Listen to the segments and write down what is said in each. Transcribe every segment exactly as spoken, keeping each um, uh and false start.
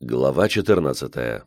Глава четырнадцатая.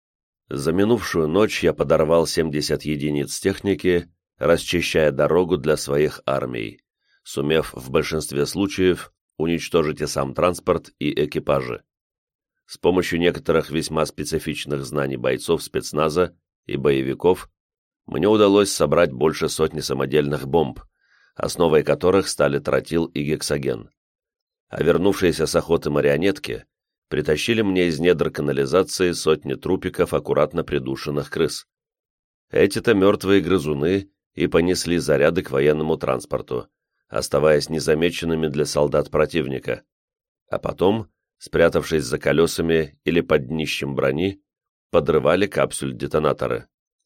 За минувшую ночь я подорвал семьдесят единиц техники, расчищая дорогу для своих армий, сумев в большинстве случаев уничтожить и сам транспорт, и экипажи. С помощью некоторых весьма специфичных знаний бойцов спецназа и боевиков мне удалось собрать больше сотни самодельных бомб, основой которых стали тротил и гексоген. А вернувшиеся с охоты марионетки притащили мне из недр канализации сотни трупиков аккуратно придушенных крыс. Эти-то мертвые грызуны и понесли заряды к военному транспорту, оставаясь незамеченными для солдат противника, а потом, спрятавшись за колесами или под днищем брони, подрывали капсюль-детонаторы.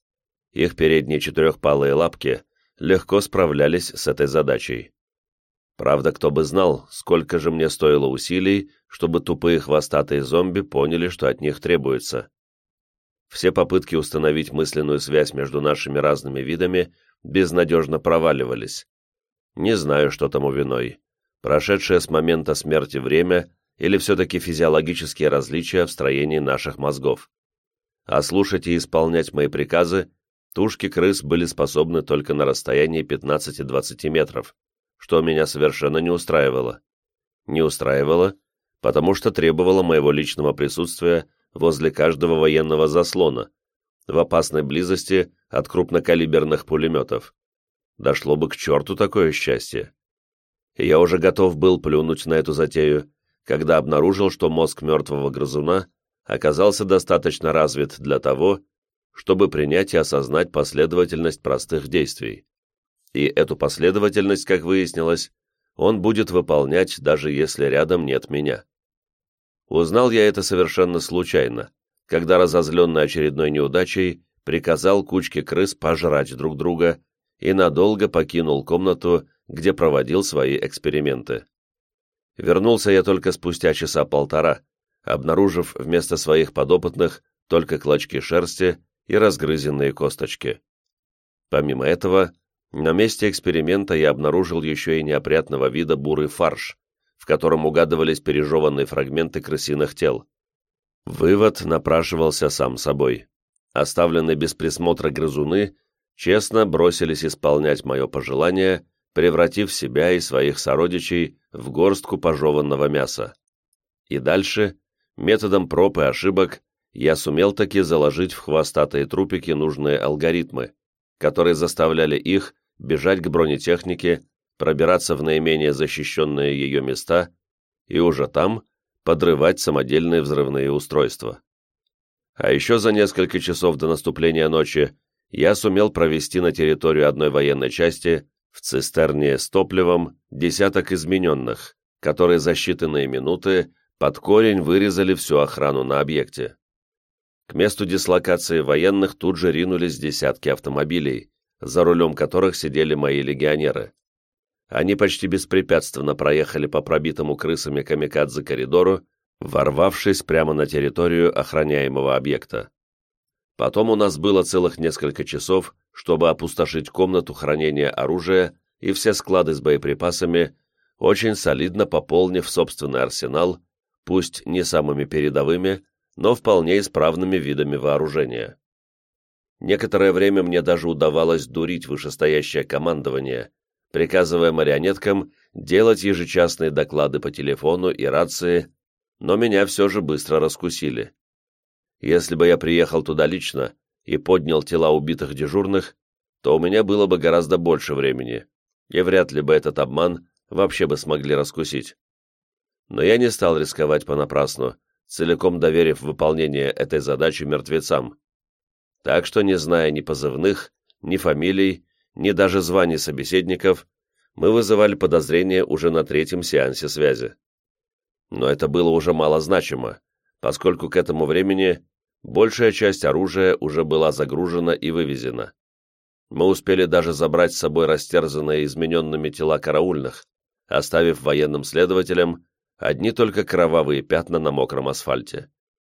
Их передние четырехпалые лапки легко справлялись с этой задачей. Правда, кто бы знал, сколько же мне стоило усилий, чтобы тупые хвостатые зомби поняли, что от них требуется. Все попытки установить мысленную связь между нашими разными видами безнадежно проваливались. Не знаю, что тому виной. Прошедшее с момента смерти время или все-таки физиологические различия в строении наших мозгов. А слушать и исполнять мои приказы тушки крыс были способны только на расстоянии пятнадцати-двадцати метров, что меня совершенно не устраивало. Не устраивало, потому что требовало моего личного присутствия возле каждого военного заслона, в опасной близости от крупнокалиберных пулеметов. Дошло бы к черту такое счастье. И я уже готов был плюнуть на эту затею, когда обнаружил, что мозг мертвого грызуна оказался достаточно развит для того, чтобы принять и осознать последовательность простых действий. И эту последовательность, как выяснилось, он будет выполнять, даже если рядом нет меня. Узнал я это совершенно случайно, когда, разозленный очередной неудачей, приказал кучке крыс пожрать друг друга и надолго покинул комнату, где проводил свои эксперименты. Вернулся я только спустя часа полтора, обнаружив вместо своих подопытных только клочки шерсти и разгрызенные косточки. Помимо этого, на месте эксперимента я обнаружил еще и неопрятного вида бурый фарш, в котором угадывались пережеванные фрагменты крысиных тел. Вывод напрашивался сам собой. Оставленные без присмотра грызуны честно бросились исполнять мое пожелание, превратив себя и своих сородичей в горстку пожеванного мяса. И дальше, методом проб и ошибок, я сумел таки заложить в хвостатые трупики нужные алгоритмы, которые заставляли их бежать к бронетехнике, пробираться в наименее защищенные ее места и уже там подрывать самодельные взрывные устройства. А еще за несколько часов до наступления ночи я сумел провести на территорию одной военной части в цистерне с топливом десяток измененных, которые за считанные минуты под корень вырезали всю охрану на объекте. К месту дислокации военных тут же ринулись десятки автомобилей, за рулем которых сидели мои легионеры. Они почти беспрепятственно проехали по пробитому крысами камикадзе коридору, ворвавшись прямо на территорию охраняемого объекта. Потом у нас было целых несколько часов, чтобы опустошить комнату хранения оружия и все склады с боеприпасами, очень солидно пополнив собственный арсенал, пусть не самыми передовыми, но вполне исправными видами вооружения. Некоторое время мне даже удавалось дурить вышестоящее командование, приказывая марионеткам делать ежечасные доклады по телефону и рации, но меня все же быстро раскусили. Если бы я приехал туда лично и поднял тела убитых дежурных, то у меня было бы гораздо больше времени, и вряд ли бы этот обман вообще бы смогли раскусить. Но я не стал рисковать понапрасну, целиком доверив выполнение этой задачи мертвецам. Так что, не зная ни позывных, ни фамилий, ни даже званий собеседников, мы вызывали подозрения уже на третьем сеансе связи. Но это было уже малозначимо, поскольку к этому времени большая часть оружия уже была загружена и вывезена. Мы успели даже забрать с собой растерзанные измененными тела караульных, оставив военным следователям одни только кровавые пятна на мокром асфальте.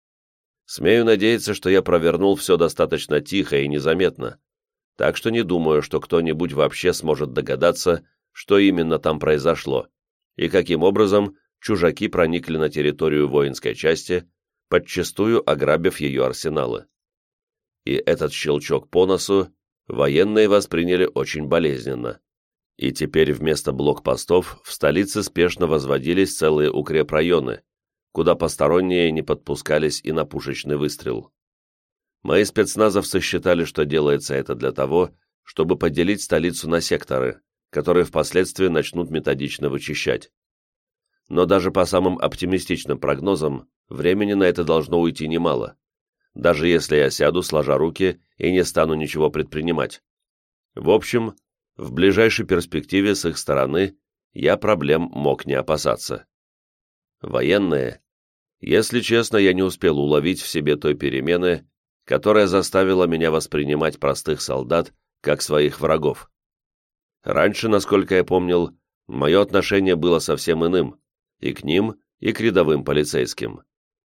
Смею надеяться, что я провернул все достаточно тихо и незаметно, так что не думаю, что кто-нибудь вообще сможет догадаться, что именно там произошло, и каким образом чужаки проникли на территорию воинской части, подчистую ограбив ее арсеналы. И этот щелчок по носу военные восприняли очень болезненно. И теперь вместо блокпостов в столице спешно возводились целые укрепрайоны, куда посторонние не подпускались и на пушечный выстрел. Мои спецназовцы считали, что делается это для того, чтобы поделить столицу на секторы, которые впоследствии начнут методично вычищать. Но даже по самым оптимистичным прогнозам, времени на это должно уйти немало, даже если я сяду, сложа руки, и не стану ничего предпринимать. В общем, в ближайшей перспективе с их стороны я проблем мог не опасаться. Военные, если честно, я не успел уловить в себе той перемены, которая заставила меня воспринимать простых солдат как своих врагов. Раньше, насколько я помнил, мое отношение было совсем иным, и к ним, и к рядовым полицейским.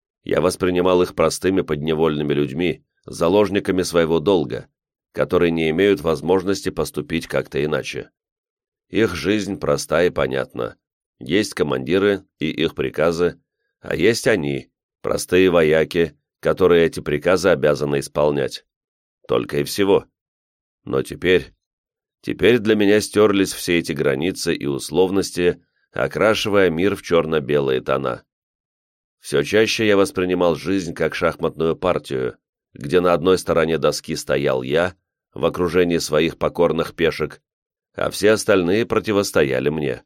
Я воспринимал их простыми подневольными людьми, заложниками своего долга, которые не имеют возможности поступить как-то иначе. Их жизнь проста и понятна. Есть командиры и их приказы, а есть они, простые вояки, которые эти приказы обязаны исполнять. Только и всего. Но теперь... Теперь для меня стерлись все эти границы и условности, окрашивая мир в черно-белые тона. Все чаще я воспринимал жизнь как шахматную партию, где на одной стороне доски стоял я, в окружении своих покорных пешек, а все остальные противостояли мне.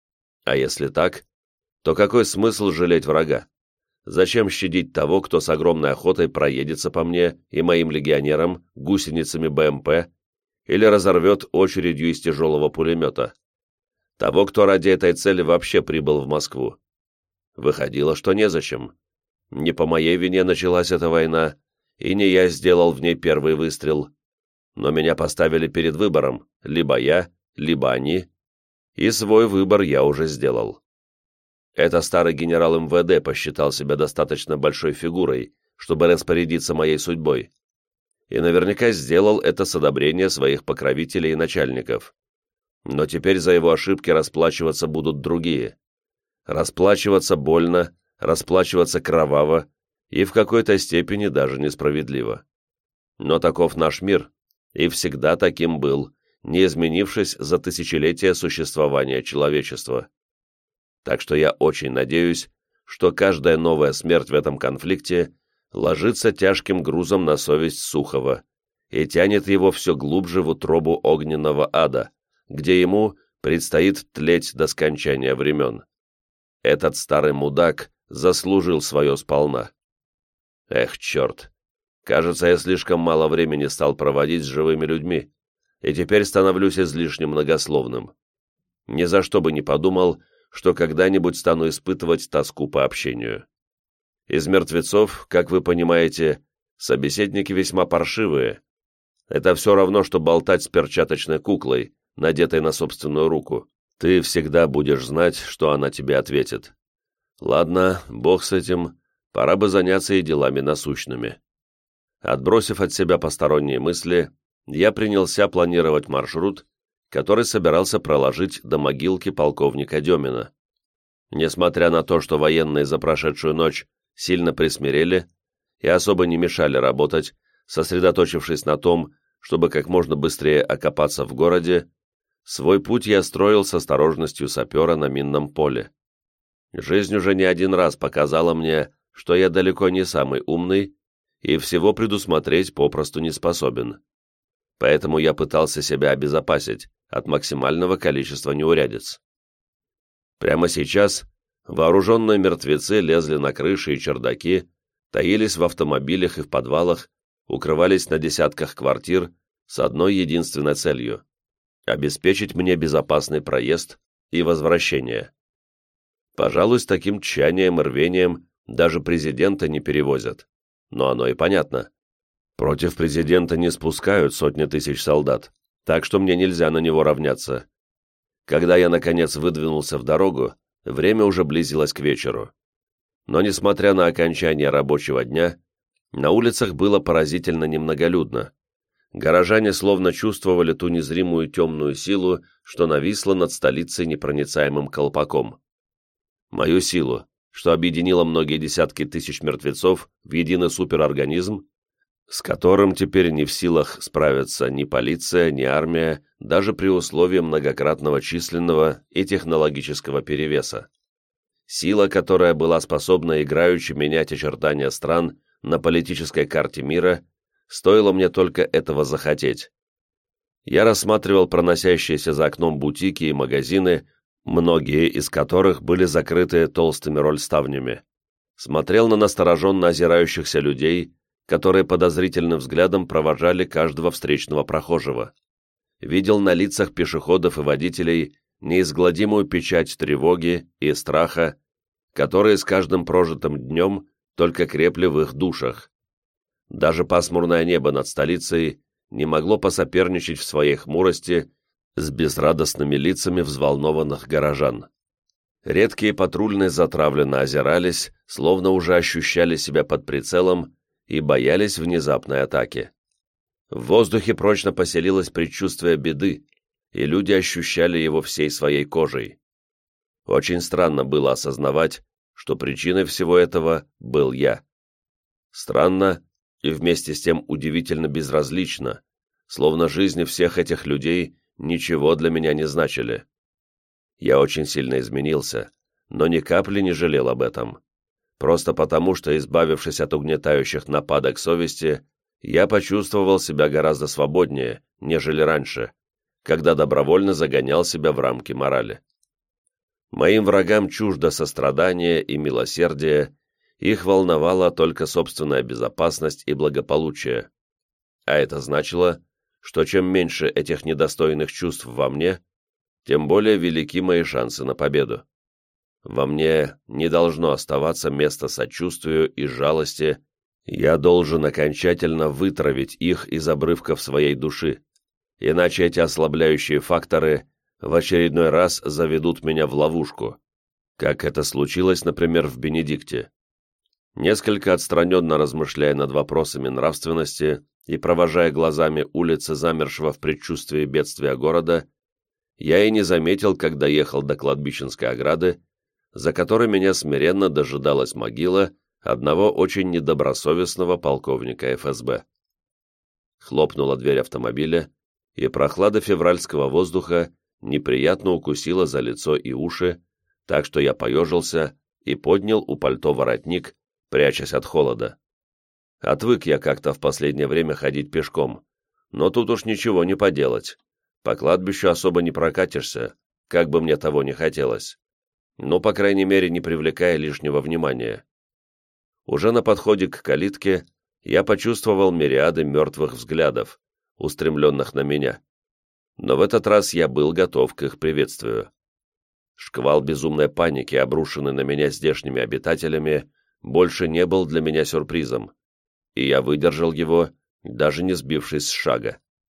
А если так, то какой смысл жалеть врага? Зачем щадить того, кто с огромной охотой проедется по мне и моим легионерам гусеницами БМП или разорвет очередью из тяжелого пулемета? Того, кто ради этой цели вообще прибыл в Москву. Выходило, что незачем. Не по моей вине началась эта война, и не я сделал в ней первый выстрел. Но меня поставили перед выбором, либо я, либо они, и свой выбор я уже сделал. Это старый генерал эм вэ дэ посчитал себя достаточно большой фигурой, чтобы распорядиться моей судьбой, и наверняка сделал это с одобрения своих покровителей и начальников. Но теперь за его ошибки расплачиваться будут другие. Расплачиваться больно, расплачиваться кроваво и в какой-то степени даже несправедливо. Но таков наш мир, и всегда таким был, не изменившись за тысячелетия существования человечества. Так что я очень надеюсь, что каждая новая смерть в этом конфликте ложится тяжким грузом на совесть Сухова и тянет его все глубже в утробу огненного ада, где ему предстоит тлеть до скончания времен. Этот старый мудак заслужил свое сполна. Эх, черт! Кажется, я слишком мало времени стал проводить с живыми людьми, и теперь становлюсь излишне многословным. Ни за что бы не подумал, что когда-нибудь стану испытывать тоску по общению. Из мертвецов, как вы понимаете, собеседники весьма паршивые. Это все равно, что болтать с перчаточной куклой, надетой на собственную руку. Ты всегда будешь знать, что она тебе ответит. Ладно, бог с этим, пора бы заняться и делами насущными. Отбросив от себя посторонние мысли, я принялся планировать маршрут, который собирался проложить до могилки полковника Демина. Несмотря на то, что военные за прошедшую ночь сильно присмирели и особо не мешали работать, сосредоточившись на том, чтобы как можно быстрее окопаться в городе, свой путь я строил с осторожностью сапера на минном поле. Жизнь уже не один раз показала мне, что я далеко не самый умный и всего предусмотреть попросту не способен. Поэтому я пытался себя обезопасить от максимального количества неурядиц. Прямо сейчас вооруженные мертвецы лезли на крыши и чердаки, таились в автомобилях и в подвалах, укрывались на десятках квартир с одной единственной целью – обеспечить мне безопасный проезд и возвращение. Пожалуй, с таким тщанием и рвением даже президента не перевозят. Но оно и понятно. Против президента не спускают сотни тысяч солдат, так что мне нельзя на него равняться. Когда я, наконец, выдвинулся в дорогу, время уже близилось к вечеру. Но, несмотря на окончание рабочего дня, на улицах было поразительно немноголюдно. Горожане словно чувствовали ту незримую темную силу, что нависла над столицей непроницаемым колпаком. Мою силу, что объединило многие десятки тысяч мертвецов в единый суперорганизм, с которым теперь не в силах справиться ни полиция, ни армия, даже при условии многократного численного и технологического перевеса. Сила, которая была способна играючи менять очертания стран на политической карте мира, стоило мне только этого захотеть. Я рассматривал проносящиеся за окном бутики и магазины, многие из которых были закрыты толстыми рольставнями. Смотрел на настороженно озирающихся людей, которые подозрительным взглядом провожали каждого встречного прохожего. Видел на лицах пешеходов и водителей неизгладимую печать тревоги и страха, которые с каждым прожитым днем только крепли в их душах. Даже пасмурное небо над столицей не могло посоперничать в своей хмурости с безрадостными лицами взволнованных горожан. Редкие патрульные затравленно озирались, словно уже ощущали себя под прицелом и боялись внезапной атаки. В воздухе прочно поселилось предчувствие беды, и люди ощущали его всей своей кожей. Очень странно было осознавать, что причиной всего этого был я. Странно и вместе с тем удивительно безразлично, словно жизни всех этих людей ничего для меня не значили. Я очень сильно изменился, но ни капли не жалел об этом. Просто потому, что, избавившись от угнетающих нападок совести, я почувствовал себя гораздо свободнее, нежели раньше, когда добровольно загонял себя в рамки морали. Моим врагам чуждо сострадание и милосердие, их волновала только собственная безопасность и благополучие. А это значило, что чем меньше этих недостойных чувств во мне, тем более велики мои шансы на победу. Во мне не должно оставаться места сочувствию и жалости, я должен окончательно вытравить их из обрывков своей души, иначе эти ослабляющие факторы в очередной раз заведут меня в ловушку, как это случилось, например, в Бенедикте. Несколько отстраненно размышляя над вопросами нравственности и провожая глазами улицы замершего в предчувствии бедствия города, я и не заметил, когда ехал до кладбищенской ограды, за которой меня смиренно дожидалась могила одного очень недобросовестного полковника эф эс бэ. Хлопнула дверь автомобиля, и прохлада февральского воздуха неприятно укусила за лицо и уши, так что я поежился и поднял у пальто воротник, прячась от холода. Отвык я как-то в последнее время ходить пешком, но тут уж ничего не поделать. По кладбищу особо не прокатишься, как бы мне того не хотелось. Но, по крайней мере, не привлекая лишнего внимания. Уже на подходе к калитке я почувствовал мириады мертвых взглядов, устремленных на меня. Но в этот раз я был готов к их приветствию. Шквал безумной паники, обрушенный на меня здешними обитателями, больше не был для меня сюрпризом, и я выдержал его, даже не сбившись с шага.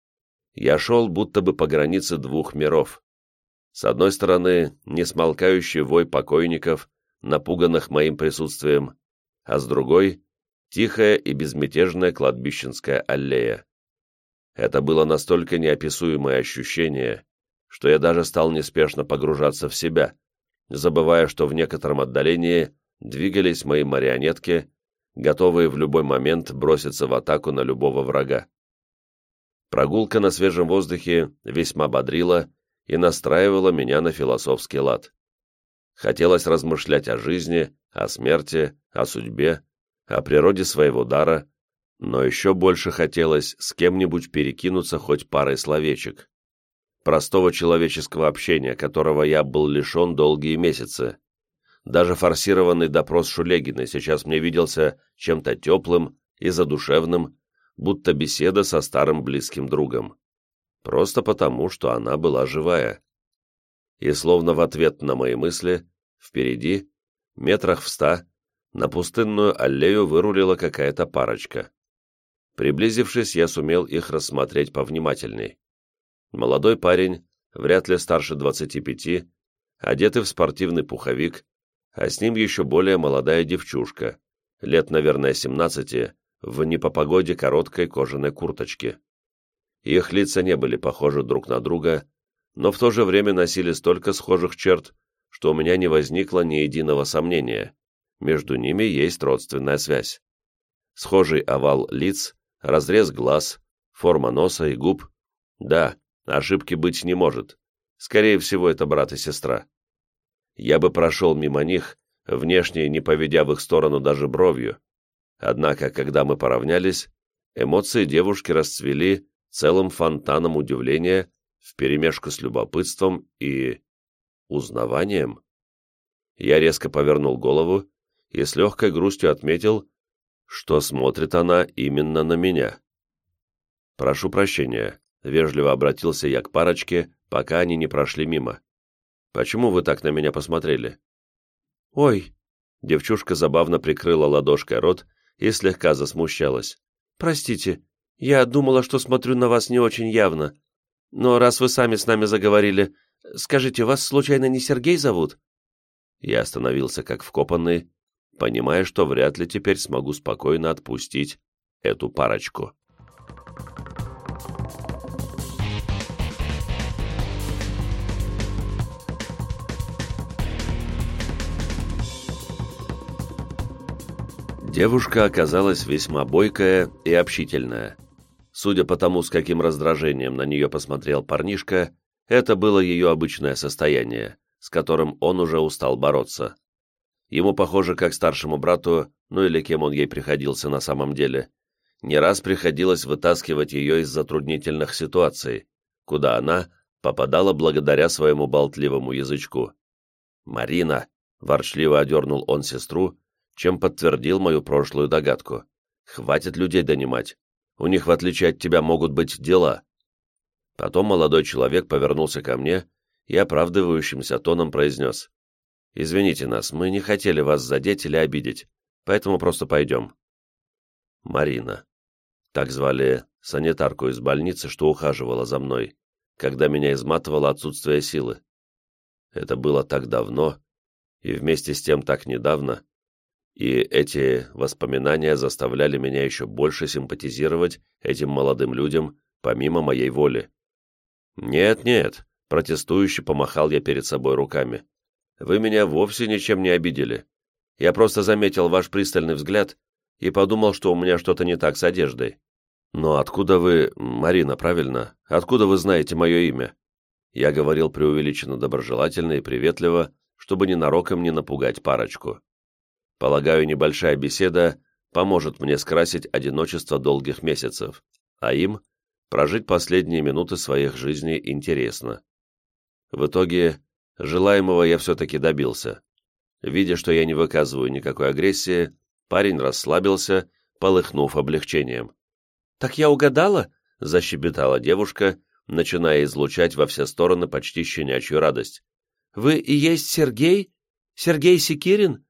Я шел будто бы по границе двух миров. С одной стороны, несмолкающий вой покойников, напуганных моим присутствием, а с другой — тихая и безмятежная кладбищенская аллея. Это было настолько неописуемое ощущение, что я даже стал неспешно погружаться в себя, забывая, что в некотором отдалении двигались мои марионетки, готовые в любой момент броситься в атаку на любого врага. Прогулка на свежем воздухе весьма бодрила и настраивала меня на философский лад. Хотелось размышлять о жизни, о смерти, о судьбе, о природе своего дара, но еще больше хотелось с кем-нибудь перекинуться хоть парой словечек. Простого человеческого общения, которого я был лишен долгие месяцы. Даже форсированный допрос Шулегиной сейчас мне виделся чем-то теплым и задушевным, будто беседа со старым близким другом. Просто потому, что она была живая. И словно в ответ на мои мысли, впереди, метрах в ста, на пустынную аллею вырулила какая-то парочка. Приблизившись, я сумел их рассмотреть повнимательней. Молодой парень, вряд ли старше двадцати пяти, одетый в спортивный пуховик, а с ним еще более молодая девчушка, лет, наверное, семнадцати, в не по погоде короткой кожаной курточке. Их лица не были похожи друг на друга, но в то же время носили столько схожих черт, что у меня не возникло ни единого сомнения. Между ними есть родственная связь. Схожий овал лиц, разрез глаз, форма носа и губ. Да, ошибки быть не может. Скорее всего, это брат и сестра. Я бы прошел мимо них, внешне не поведя в их сторону даже бровью. Однако, когда мы поравнялись, эмоции девушки расцвели целым фонтаном удивления вперемешку с любопытством и узнаванием. Я резко повернул голову и с легкой грустью отметил, что смотрит она именно на меня. «Прошу прощения», — вежливо обратился я к парочке, пока они не прошли мимо. «Почему вы так на меня посмотрели?» «Ой», — девчушка забавно прикрыла ладошкой рот и слегка засмущалась. «простите, я думала, что смотрю на вас не очень явно. Но раз вы сами с нами заговорили, скажите, вас случайно не Сергей зовут?» Я остановился как вкопанный, понимая, что вряд ли теперь смогу спокойно отпустить эту парочку. Девушка оказалась весьма бойкая и общительная. Судя по тому, с каким раздражением на нее посмотрел парнишка, это было ее обычное состояние, с которым он уже устал бороться. Ему, похоже, как старшему брату, ну или кем он ей приходился на самом деле, не раз приходилось вытаскивать ее из затруднительных ситуаций, куда она попадала благодаря своему болтливому язычку. «Марина!» — ворчливо одернул он сестру, чем подтвердил мою прошлую догадку. «Хватит людей донимать. У них, в отличие от тебя, могут быть дела». Потом молодой человек повернулся ко мне и оправдывающимся тоном произнес: «Извините нас, мы не хотели вас задеть или обидеть, поэтому просто пойдем». Марина. Так звали санитарку из больницы, что ухаживала за мной, когда меня изматывало отсутствие силы. Это было так давно, и вместе с тем так недавно, и эти воспоминания заставляли меня еще больше симпатизировать этим молодым людям, помимо моей воли. «Нет-нет», — протестующе помахал я перед собой руками, — «вы меня вовсе ничем не обидели. Я просто заметил ваш пристальный взгляд и подумал, что у меня что-то не так с одеждой. Но откуда вы, Марина, правильно? Откуда вы знаете мое имя?» Я говорил преувеличенно доброжелательно и приветливо, чтобы ненароком не напугать парочку. Полагаю, небольшая беседа поможет мне скрасить одиночество долгих месяцев, а им прожить последние минуты своих жизней интересно. В итоге, желаемого я все-таки добился. Видя, что я не выказываю никакой агрессии, парень расслабился, полыхнув облегчением. «Так я угадала?» — защебетала девушка, начиная излучать во все стороны почти щенячью радость. «Вы и есть Сергей? Сергей Секирин?»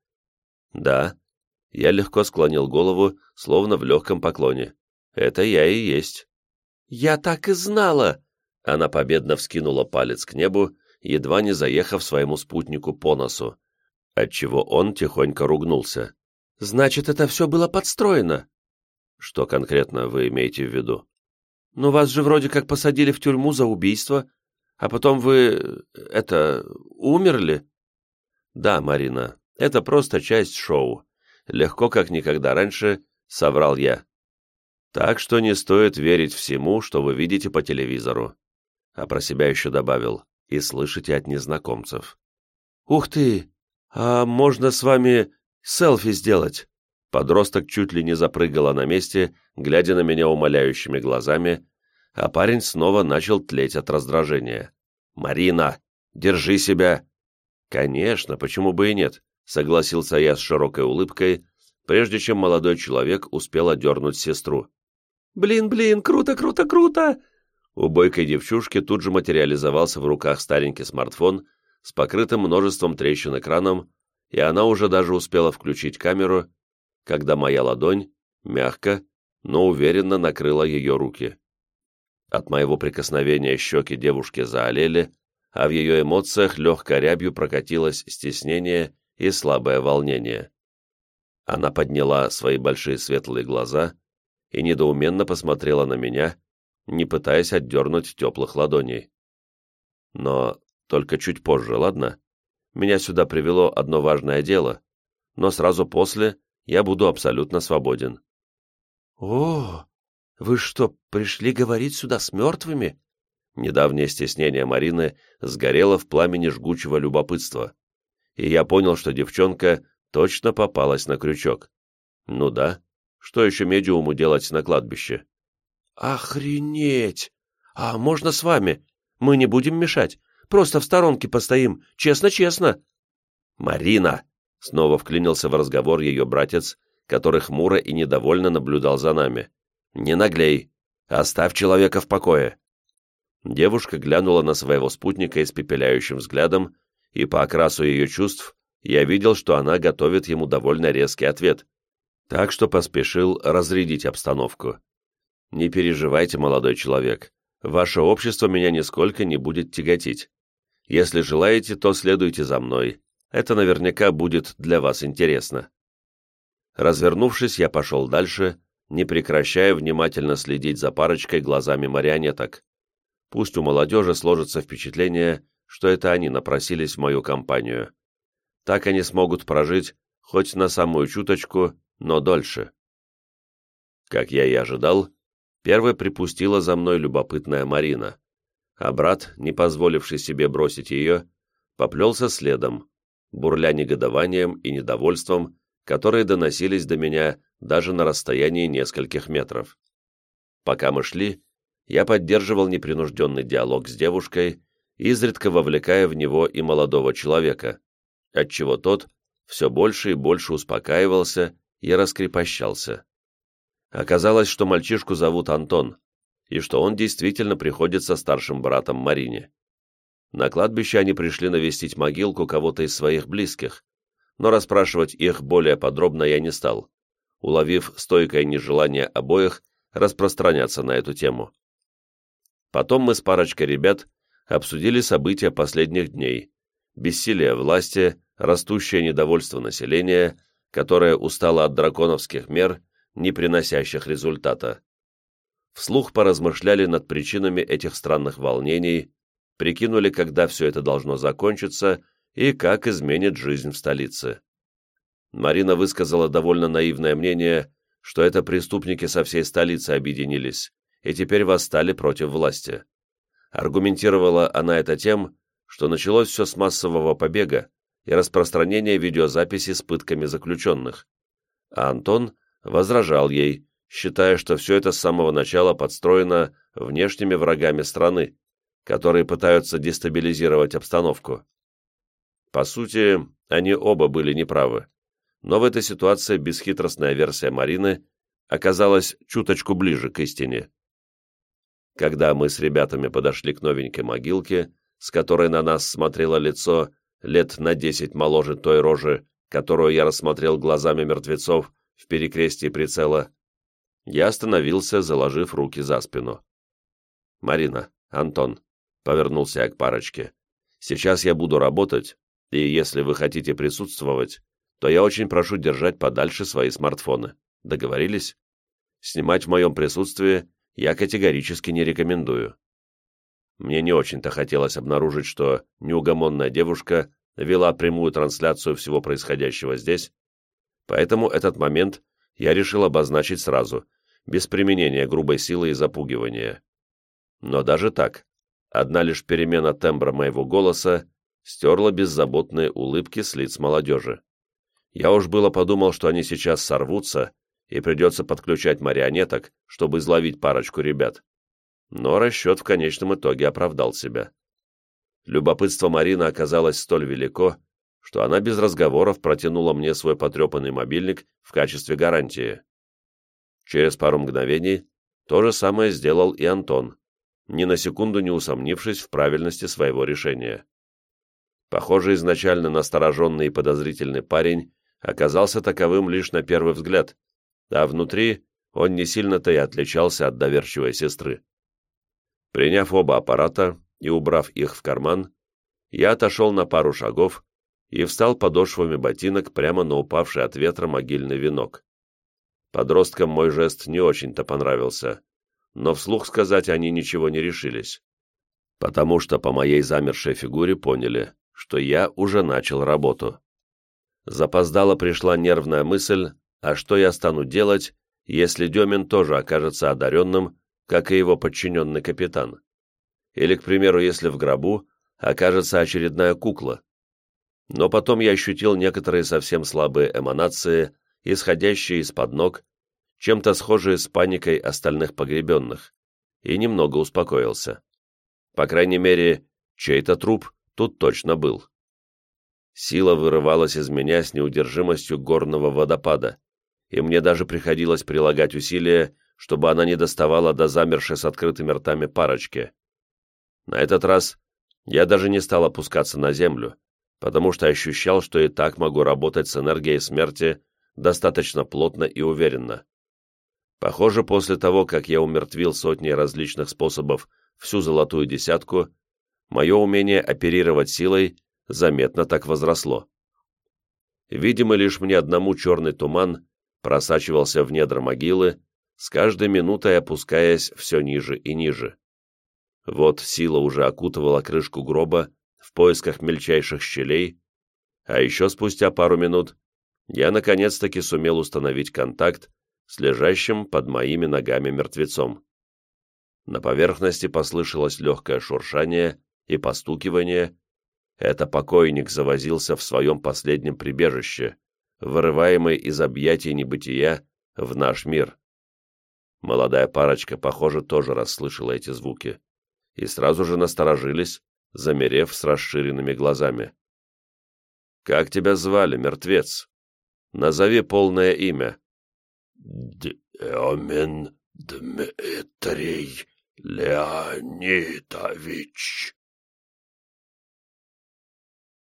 «Да». Я легко склонил голову, словно в легком поклоне. «Это я и есть». «Я так и знала!» Она победно вскинула палец к небу, едва не заехав своему спутнику по носу, отчего он тихонько ругнулся. «Значит, это все было подстроено?» «Что конкретно вы имеете в виду?» «Ну, вас же вроде как посадили в тюрьму за убийство, а потом вы... это... умерли?» «Да, Марина, это просто часть шоу. Легко, как никогда раньше, соврал я. Так что не стоит верить всему, что вы видите по телевизору». А про себя еще добавил: «и слышите от незнакомцев». «Ух ты! А можно с вами селфи сделать?» Подросток чуть ли не запрыгала на месте, глядя на меня умоляющими глазами, а парень снова начал тлеть от раздражения. «Марина, держи себя!» «Конечно, почему бы и нет?» — согласился я с широкой улыбкой, прежде чем молодой человек успел одернуть сестру. «Блин, блин, круто, круто, круто!» У бойкой девчушки тут же материализовался в руках старенький смартфон с покрытым множеством трещин экраном, и она уже даже успела включить камеру, когда моя ладонь мягко, но уверенно накрыла ее руки. От моего прикосновения щеки девушки заолели, а в ее эмоциях легкой рябью прокатилось стеснение и слабое волнение. Она подняла свои большие светлые глаза и недоуменно посмотрела на меня, не пытаясь отдернуть теплых ладоней. Но только чуть позже, ладно? Меня сюда привело одно важное дело, но сразу после я буду абсолютно свободен». «О, вы что, пришли говорить сюда с мертвыми?» Недавнее стеснение Марины сгорело в пламени жгучего любопытства, и я понял, что девчонка точно попалась на крючок. Ну да, что еще медиуму делать на кладбище? «Охренеть! А можно с вами? Мы не будем мешать, просто в сторонке постоим, честно-честно». «Марина!» — снова вклинился в разговор ее братец, который хмуро и недовольно наблюдал за нами. «Не наглей! Оставь человека в покое!» Девушка глянула на своего спутника испепеляющим взглядом, и по окрасу ее чувств я видел, что она готовит ему довольно резкий ответ, так что поспешил разрядить обстановку. «Не переживайте, молодой человек, ваше общество меня нисколько не будет тяготить. Если желаете, то следуйте за мной, это наверняка будет для вас интересно». Развернувшись, я пошел дальше, не прекращая внимательно следить за парочкой глазами марионеток. Пусть у молодежи сложится впечатление, что это они напросились в мою компанию. Так они смогут прожить хоть на самую чуточку, но дольше. Как я и ожидал, первой припустила за мной любопытная Марина, а брат, не позволивший себе бросить ее, поплелся следом, бурля негодованием и недовольством, которые доносились до меня даже на расстоянии нескольких метров. Пока мы шли, я поддерживал непринужденный диалог с девушкой, изредка вовлекая в него и молодого человека, отчего тот все больше и больше успокаивался и раскрепощался. Оказалось, что мальчишку зовут Антон, и что он действительно приходится старшим братом Марине. На кладбище они пришли навестить могилку кого-то из своих близких, но расспрашивать их более подробно я не стал, уловив стойкое нежелание обоих распространяться на эту тему. Потом мы с парочкой ребят обсудили события последних дней, бессилие власти, растущее недовольство населения, которое устало от драконовских мер, не приносящих результата. Вслух поразмышляли над причинами этих странных волнений, прикинули, когда все это должно закончиться и как изменит жизнь в столице. Марина высказала довольно наивное мнение, что это преступники со всей столицы объединились и теперь восстали против власти. Аргументировала она это тем, что началось все с массового побега и распространения видеозаписей с пытками заключенных, а Антон возражал ей, считая, что все это с самого начала подстроено внешними врагами страны, которые пытаются дестабилизировать обстановку. По сути, они оба были неправы, но в этой ситуации бесхитростная версия Марины оказалась чуточку ближе к истине. Когда мы с ребятами подошли к новенькой могилке, с которой на нас смотрело лицо лет на десять моложе той рожи, которую я рассмотрел глазами мертвецов в перекрестии прицела, я остановился, заложив руки за спину. «Марина, Антон», — повернулся я к парочке, — «сейчас я буду работать, и если вы хотите присутствовать, то я очень прошу держать подальше свои смартфоны. Договорились? Снимать в моем присутствии я категорически не рекомендую». Мне не очень-то хотелось обнаружить, что неугомонная девушка вела прямую трансляцию всего происходящего здесь, поэтому этот момент я решил обозначить сразу, без применения грубой силы и запугивания. Но даже так, одна лишь перемена тембра моего голоса стерла беззаботные улыбки с лиц молодежи. Я уж было подумал, что они сейчас сорвутся, и придется подключать марионеток, чтобы изловить парочку ребят. Но расчет в конечном итоге оправдал себя. Любопытство Марины оказалось столь велико, что она без разговоров протянула мне свой потрепанный мобильник в качестве гарантии. Через пару мгновений то же самое сделал и Антон, ни на секунду не усомнившись в правильности своего решения. Похоже, изначально настороженный и подозрительный парень оказался таковым лишь на первый взгляд, а внутри он не сильно-то и отличался от доверчивой сестры. Приняв оба аппарата и убрав их в карман, я отошел на пару шагов и встал подошвами ботинок прямо на упавший от ветра могильный венок. Подросткам мой жест не очень-то понравился, но вслух сказать они ничего не решились, потому что по моей замершей фигуре поняли, что я уже начал работу. Запоздало пришла нервная мысль, а что я стану делать, если Демин тоже окажется одаренным, как и его подчиненный капитан? Или, к примеру, если в гробу окажется очередная кукла? Но потом я ощутил некоторые совсем слабые эманации, исходящие из-под ног, чем-то схожие с паникой остальных погребенных, и немного успокоился. По крайней мере, чей-то труп тут точно был. Сила вырывалась из меня с неудержимостью горного водопада, и мне даже приходилось прилагать усилия, чтобы она не доставала до замершей с открытыми ртами парочки. На этот раз я даже не стал опускаться на землю, потому что ощущал, что и так могу работать с энергией смерти достаточно плотно и уверенно. Похоже, после того, как я умертвил сотни различных способов всю золотую десятку, мое умение оперировать силой заметно так возросло. Видимо, лишь мне одному черный туман просачивался в недра могилы, с каждой минутой опускаясь все ниже и ниже. Вот сила уже окутывала крышку гроба в поисках мельчайших щелей, а еще спустя пару минут я наконец-таки сумел установить контакт с лежащим под моими ногами мертвецом. На поверхности послышалось легкое шуршание и постукивание. Это покойник завозился в своем последнем прибежище, вырываемый из объятий небытия в наш мир. Молодая парочка, похоже, тоже расслышала эти звуки, и сразу же насторожились, замерев с расширенными глазами. «Как тебя звали, мертвец? Назови полное имя». «Демин Дмитрий Леонидович».